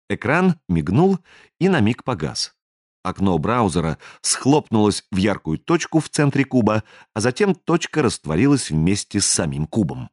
Экран мигнул и на миг погас. Окно браузера схлопнулось в яркую точку в центре куба, а затем точка растворилась вместе с самим кубом.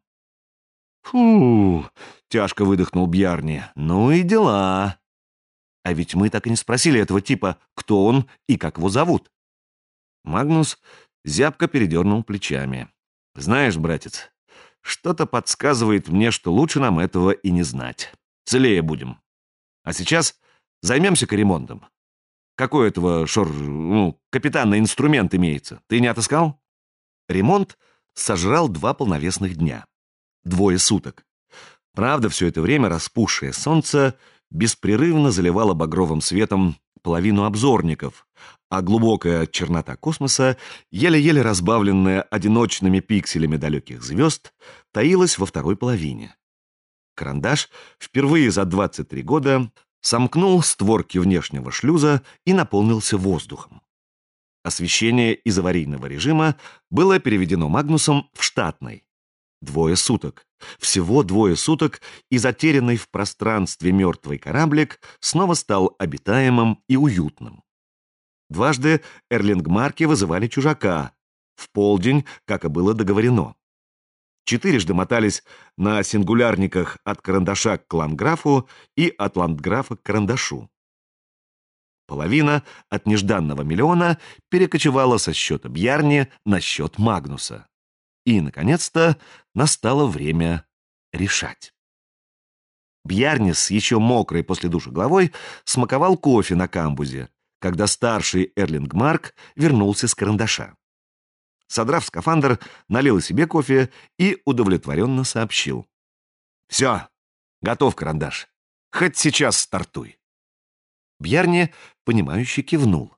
«Фу!» — тяжко выдохнул Бьярни. «Ну и дела!» А ведь мы так и не спросили этого типа, кто он и как его зовут. Магнус зябко передернул плечами. «Знаешь, братец, что-то подсказывает мне, что лучше нам этого и не знать. Целее будем. А сейчас займемся-ка ремонтом. Какой этого, капитана инструмент имеется? Ты не отыскал?» Ремонт сожрал 2 полновесных дня. 2 суток. Правда, все это время распухшее солнце беспрерывно заливало багровым светом половину обзорников, а глубокая чернота космоса, еле-еле разбавленная одиночными пикселями далеких звезд, таилась во второй половине. Карандаш впервые за 23 года сомкнул створки внешнего шлюза и наполнился воздухом. Освещение из аварийного режима было переведено Магнусом в штатный. 2 суток. Всего 2 суток, и затерянный в пространстве мертвый кораблик снова стал обитаемым и уютным. Дважды Эрлингмарки вызывали чужака. В полдень, как и было договорено. 4 мотались на сингулярниках от карандаша к ландграфу и от ландграфа к карандашу. Половина от нежданного миллиона перекочевала со счета Бьярни на счет Магнуса. И, наконец-то, настало время решать. Бьярни с еще мокрой после душа головой смаковал кофе на камбузе, когда старший Эрлингмарк вернулся с карандаша. Содрав скафандр, налил себе кофе и удовлетворенно сообщил: «Все, готов карандаш. Хоть сейчас стартуй». Бьярни, понимающе кивнул.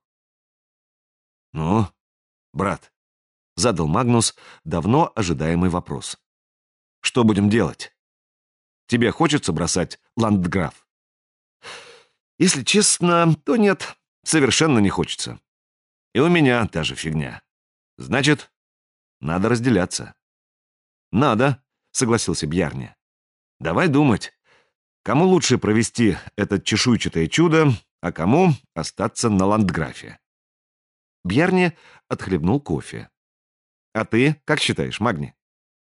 «Ну, брат», — задал Магнус давно ожидаемый вопрос. «Что будем делать? Тебе хочется бросать ландграф?» «Если честно, то нет, совершенно не хочется. И у меня та же фигня. Значит, надо разделяться». «Надо», — согласился Бьярни. «Давай думать, кому лучше провести это чешуйчатое чудо, а кому остаться на ландграфе». Бьярни отхлебнул кофе. «А ты как считаешь, Магни?»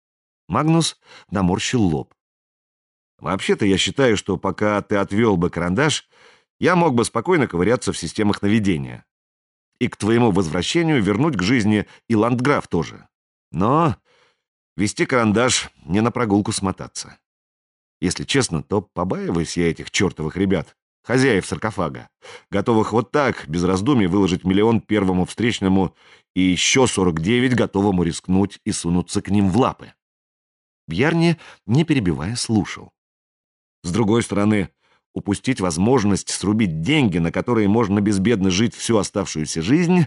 Магнус наморщил лоб. «Вообще-то я считаю, что пока ты отвел бы карандаш, я мог бы спокойно ковыряться в системах наведения. И к твоему возвращению вернуть к жизни и ландграф тоже. Но вести карандаш не на прогулку смотаться. Если честно, то побаиваюсь я этих чертовых ребят, хозяев саркофага, готовых вот так, без раздумий, выложить 1 000 000 первому встречному и еще 49 готовому рискнуть и сунуться к ним в лапы». Бьярни, не перебивая, слушал. С другой стороны, упустить возможность срубить деньги, на которые можно безбедно жить всю оставшуюся жизнь,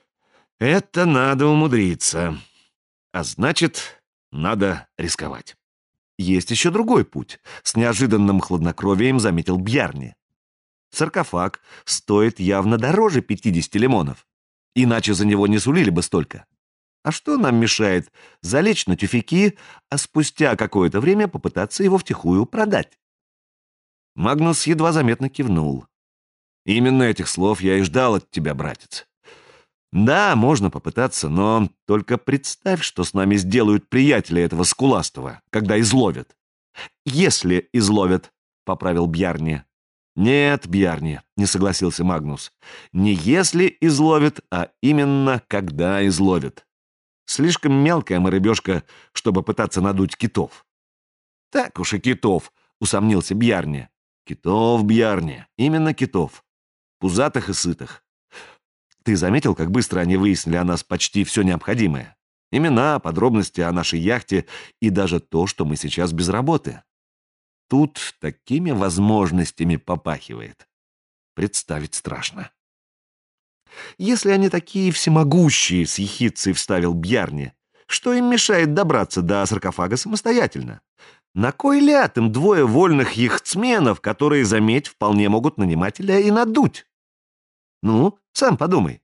это надо умудриться. А значит, надо рисковать. Есть еще другой путь, с неожиданным хладнокровием заметил Бьярни. Саркофаг стоит явно дороже 50 лимонов, иначе за него не сулили бы столько. А что нам мешает залечь на тюфяки, а спустя какое-то время попытаться его втихую продать? Магнус едва заметно кивнул. «Именно этих слов я и ждал от тебя, братец. Да, можно попытаться, но только представь, что с нами сделают приятели этого скуластого, когда изловят». «Если изловят», — поправил Бьярни. «Нет, Бьярни», — не согласился Магнус. «Не если изловят, а именно когда изловят. Слишком мелкая мы рыбешка, чтобы пытаться надуть китов». «Так уж и китов», — усомнился Бьярни. «Китов, Бьярни, именно китов. Пузатых и сытых. Ты заметил, как быстро они выяснили о нас почти все необходимое? Имена, подробности о нашей яхте и даже то, что мы сейчас без работы. Тут такими возможностями попахивает. Представить страшно». «Если они такие всемогущие», — с ехидцей вставил Бьярни, «что им мешает добраться до саркофага самостоятельно? На кой ляд им 2 вольных яхтсменов, которые, заметь, вполне могут нанимателя и надуть? Ну, сам подумай».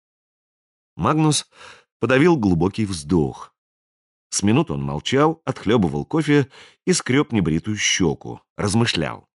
Магнус подавил глубокий вздох. С минуту он молчал, отхлебывал кофе и скреб небритую щеку, размышлял.